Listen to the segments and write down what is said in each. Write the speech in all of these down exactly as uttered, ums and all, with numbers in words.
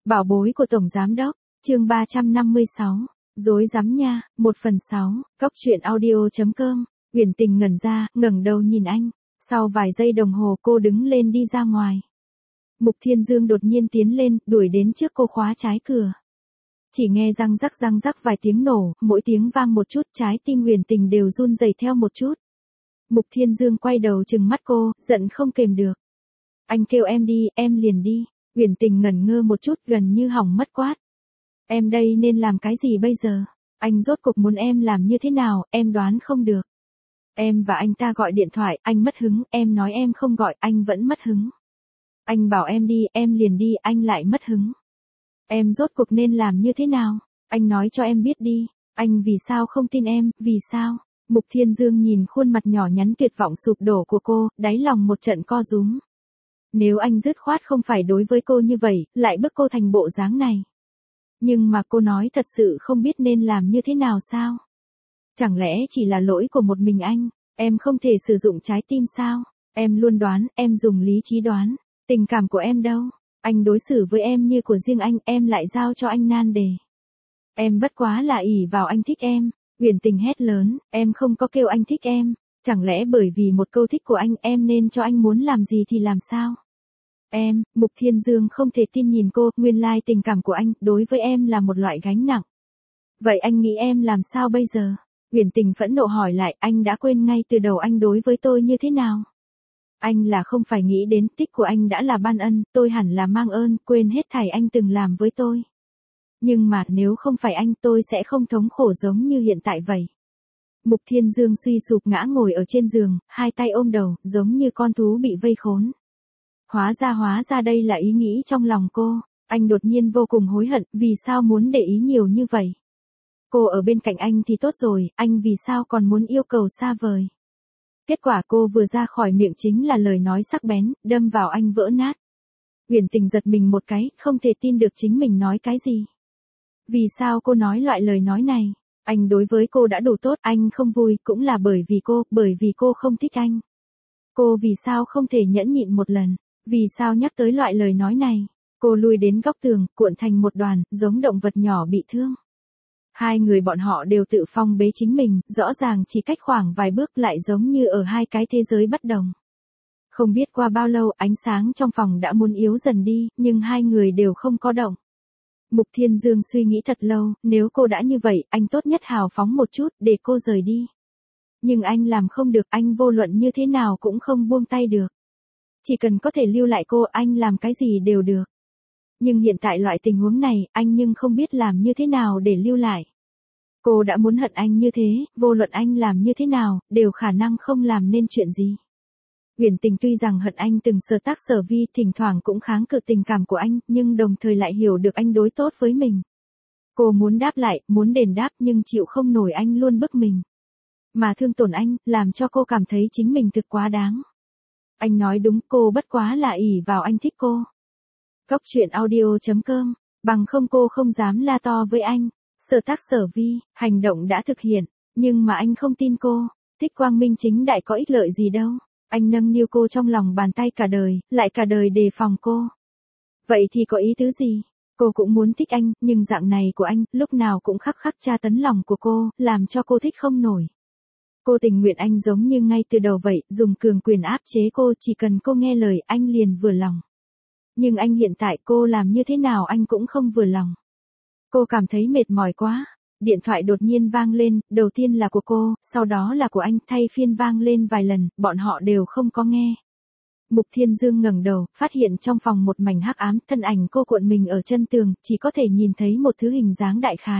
Bảo bối của Tổng Giám Đốc, chương ba trăm năm mươi sáu, dối rắm nha, một phần sáu, cóc truyện audio.com, Uyển Tình ngẩn ra, ngẩng đầu nhìn anh, sau vài giây đồng hồ cô đứng lên đi ra ngoài. Mục Thiên Dương đột nhiên tiến lên, đuổi đến trước cô khóa trái cửa. Chỉ nghe răng rắc răng rắc vài tiếng nổ, mỗi tiếng vang một chút, trái tim Uyển Tình đều run rẩy theo một chút. Mục Thiên Dương quay đầu trừng mắt cô, giận không kềm được. Anh kêu em đi, em liền đi. Uyển Tình ngẩn ngơ một chút, gần như hỏng mất quát. Em đây nên làm cái gì bây giờ? Anh rốt cuộc muốn em làm như thế nào, em đoán không được. Em và anh ta gọi điện thoại, anh mất hứng, em nói em không gọi, anh vẫn mất hứng. Anh bảo em đi, em liền đi, anh lại mất hứng. Em rốt cuộc nên làm như thế nào? Anh nói cho em biết đi, anh vì sao không tin em, vì sao? Mục Thiên Dương nhìn khuôn mặt nhỏ nhắn tuyệt vọng sụp đổ của cô, đáy lòng một trận co rúm. Nếu anh dứt khoát không phải đối với cô như vậy, lại bức cô thành bộ dáng này. Nhưng mà cô nói thật sự không biết nên làm như thế nào sao? Chẳng lẽ chỉ là lỗi của một mình anh, em không thể sử dụng trái tim sao? Em luôn đoán, em dùng lý trí đoán, tình cảm của em đâu? Anh đối xử với em như của riêng anh, em lại giao cho anh nan đề. Em bất quá là ỷ vào anh thích em. Uyển Tình hét lớn, em không có kêu anh thích em, chẳng lẽ bởi vì một câu thích của anh em nên cho anh muốn làm gì thì làm sao? Em, Mục Thiên Dương không thể tin nhìn cô, nguyên lai tình cảm của anh đối với em là một loại gánh nặng. Vậy anh nghĩ em làm sao bây giờ? Uyển Tình phẫn nộ hỏi lại, anh đã quên ngay từ đầu anh đối với tôi như thế nào? Anh là không phải nghĩ đến tích của anh đã là ban ân, tôi hẳn là mang ơn, quên hết thảy anh từng làm với tôi. Nhưng mà nếu không phải anh tôi sẽ không thống khổ giống như hiện tại vậy. Mục Thiên Dương suy sụp ngã ngồi ở trên giường, hai tay ôm đầu, giống như con thú bị vây khốn. Hóa ra hóa ra đây là ý nghĩ trong lòng cô, anh đột nhiên vô cùng hối hận, vì sao muốn để ý nhiều như vậy. Cô ở bên cạnh anh thì tốt rồi, anh vì sao còn muốn yêu cầu xa vời. Kết quả cô vừa ra khỏi miệng chính là lời nói sắc bén, đâm vào anh vỡ nát. Uyển Tình giật mình một cái, không thể tin được chính mình nói cái gì. Vì sao cô nói loại lời nói này? Anh đối với cô đã đủ tốt, anh không vui, cũng là bởi vì cô, bởi vì cô không thích anh. Cô vì sao không thể nhẫn nhịn một lần? Vì sao nhắc tới loại lời nói này? Cô lui đến góc tường, cuộn thành một đoàn, giống động vật nhỏ bị thương. Hai người bọn họ đều tự phong bế chính mình, rõ ràng chỉ cách khoảng vài bước lại giống như ở hai cái thế giới bất đồng. Không biết qua bao lâu ánh sáng trong phòng đã muốn yếu dần đi, nhưng hai người đều không có động. Mục Thiên Dương suy nghĩ thật lâu, nếu cô đã như vậy, anh tốt nhất hào phóng một chút, để cô rời đi. Nhưng anh làm không được, anh vô luận như thế nào cũng không buông tay được. Chỉ cần có thể lưu lại cô, anh làm cái gì đều được. Nhưng hiện tại loại tình huống này, anh nhưng không biết làm như thế nào để lưu lại. Cô đã muốn hận anh như thế, vô luận anh làm như thế nào, đều khả năng không làm nên chuyện gì. Uyển Tình tuy rằng hận anh từng sở tác sở vi, thỉnh thoảng cũng kháng cự tình cảm của anh, nhưng đồng thời lại hiểu được anh đối tốt với mình. Cô muốn đáp lại, muốn đền đáp nhưng chịu không nổi anh luôn bức mình. Mà thương tổn anh, làm cho cô cảm thấy chính mình thực quá đáng. Anh nói đúng, cô bất quá là ỷ vào anh thích cô. Cóc truyện audio.com, bằng không cô không dám la to với anh. Sở tác sở vi, hành động đã thực hiện, nhưng mà anh không tin cô. Thích quang minh chính đại có ích lợi gì đâu. Anh nâng niu cô trong lòng bàn tay cả đời, lại cả đời đề phòng cô. Vậy thì có ý tứ gì? Cô cũng muốn thích anh, nhưng dạng này của anh, lúc nào cũng khắc khắc tra tấn lòng của cô, làm cho cô thích không nổi. Cô tình nguyện anh giống như ngay từ đầu vậy, dùng cường quyền áp chế cô, chỉ cần cô nghe lời, anh liền vừa lòng. Nhưng anh hiện tại cô làm như thế nào anh cũng không vừa lòng. Cô cảm thấy mệt mỏi quá. Điện thoại đột nhiên vang lên, đầu tiên là của cô, sau đó là của anh, thay phiên vang lên vài lần, bọn họ đều không có nghe. Mục Thiên Dương ngẩng đầu, phát hiện trong phòng một mảnh hắc ám, thân ảnh cô cuộn mình ở chân tường, chỉ có thể nhìn thấy một thứ hình dáng đại khái.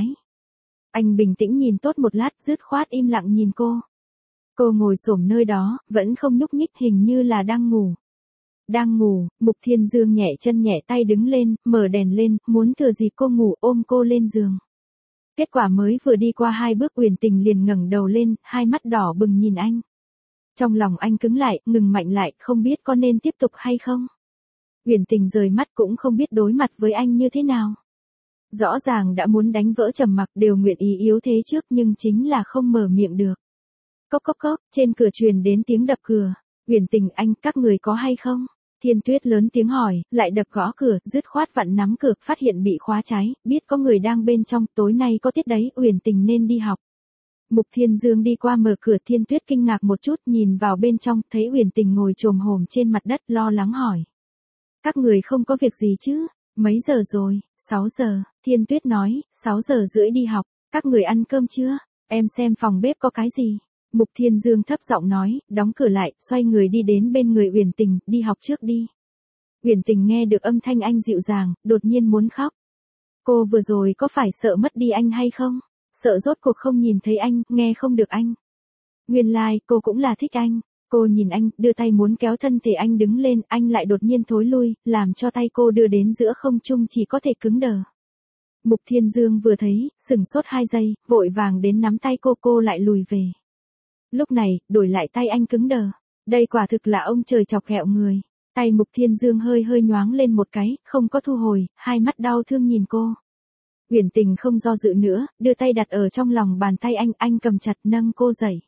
Anh bình tĩnh nhìn tốt một lát, dứt khoát im lặng nhìn cô. Cô ngồi xổm nơi đó, vẫn không nhúc nhích, hình như là đang ngủ. Đang ngủ, Mục Thiên Dương nhẹ chân nhẹ tay đứng lên, mở đèn lên, muốn thừa dịp cô ngủ ôm cô lên giường. Kết quả mới vừa đi qua hai bước Uyển Tình liền ngẩng đầu lên, hai mắt đỏ bừng nhìn anh. Trong lòng anh cứng lại, ngừng mạnh lại, không biết có nên tiếp tục hay không. Uyển Tình rời mắt cũng không biết đối mặt với anh như thế nào. Rõ ràng đã muốn đánh vỡ trầm mặc, đều nguyện ý yếu thế trước nhưng chính là không mở miệng được. Cốc cốc cốc, trên cửa truyền đến tiếng đập cửa. Uyển Tình, anh, các người có hay không? Thiên Tuyết lớn tiếng hỏi, lại đập gõ cửa, dứt khoát vặn nắm cửa, phát hiện bị khóa trái, biết có người đang bên trong, tối nay có tiết đấy, Uyển Tình nên đi học. Mục Thiên Dương đi qua mở cửa, Thiên Tuyết kinh ngạc một chút, nhìn vào bên trong, thấy Uyển Tình ngồi chồm hổm trên mặt đất, lo lắng hỏi. Các người không có việc gì chứ? Mấy giờ rồi? sáu giờ, Thiên Tuyết nói, sáu giờ rưỡi đi học, các người ăn cơm chưa? Em xem phòng bếp có cái gì? Mục Thiên Dương thấp giọng nói, đóng cửa lại, xoay người đi đến bên người Uyển Tình, đi học trước đi. Uyển Tình nghe được âm thanh anh dịu dàng, đột nhiên muốn khóc. Cô vừa rồi có phải sợ mất đi anh hay không? Sợ rốt cuộc không nhìn thấy anh, nghe không được anh. Nguyên lai, like, cô cũng là thích anh. Cô nhìn anh, đưa tay muốn kéo thân thể anh đứng lên, anh lại đột nhiên thối lui, làm cho tay cô đưa đến giữa không trung chỉ có thể cứng đờ. Mục Thiên Dương vừa thấy, sửng sốt hai giây, vội vàng đến nắm tay cô, cô lại lùi về. Lúc này, đổi lại tay anh cứng đờ. Đây quả thực là ông trời chọc ghẹo người. Tay Mục Thiên Dương hơi hơi nhoáng lên một cái, không có thu hồi, hai mắt đau thương nhìn cô. Uyển Tình không do dự nữa, đưa tay đặt ở trong lòng bàn tay anh, anh cầm chặt nâng cô dậy.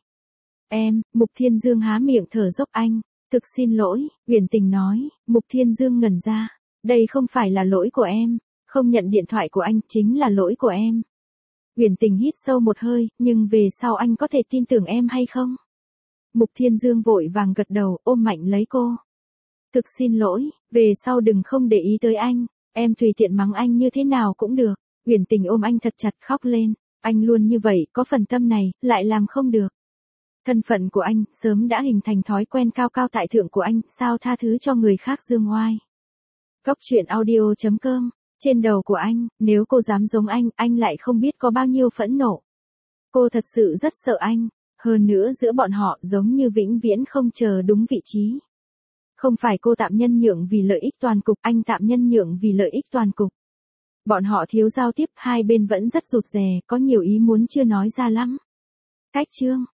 Em, Mục Thiên Dương há miệng thở dốc anh. Thực xin lỗi, Uyển Tình nói. Mục Thiên Dương ngẩn ra. Đây không phải là lỗi của em. Không nhận điện thoại của anh chính là lỗi của em. Uyển Tình hít sâu một hơi, nhưng về sau anh có thể tin tưởng em hay không? Mục Thiên Dương vội vàng gật đầu, ôm mạnh lấy cô. Thực xin lỗi, về sau đừng không để ý tới anh, em tùy tiện mắng anh như thế nào cũng được. Uyển Tình ôm anh thật chặt khóc lên, anh luôn như vậy, có phần tâm này, lại làm không được. Thân phận của anh, sớm đã hình thành thói quen cao cao tại thượng của anh, sao tha thứ cho người khác dương oai. Góc truyện audio chấm com. Trên đầu của anh, nếu cô dám giống anh, anh lại không biết có bao nhiêu phẫn nộ. Cô thật sự rất sợ anh, hơn nữa giữa bọn họ giống như vĩnh viễn không chờ đúng vị trí. Không phải cô tạm nhân nhượng vì lợi ích toàn cục, anh tạm nhân nhượng vì lợi ích toàn cục. Bọn họ thiếu giao tiếp, hai bên vẫn rất rụt rè, có nhiều ý muốn chưa nói ra lắm. Cách chương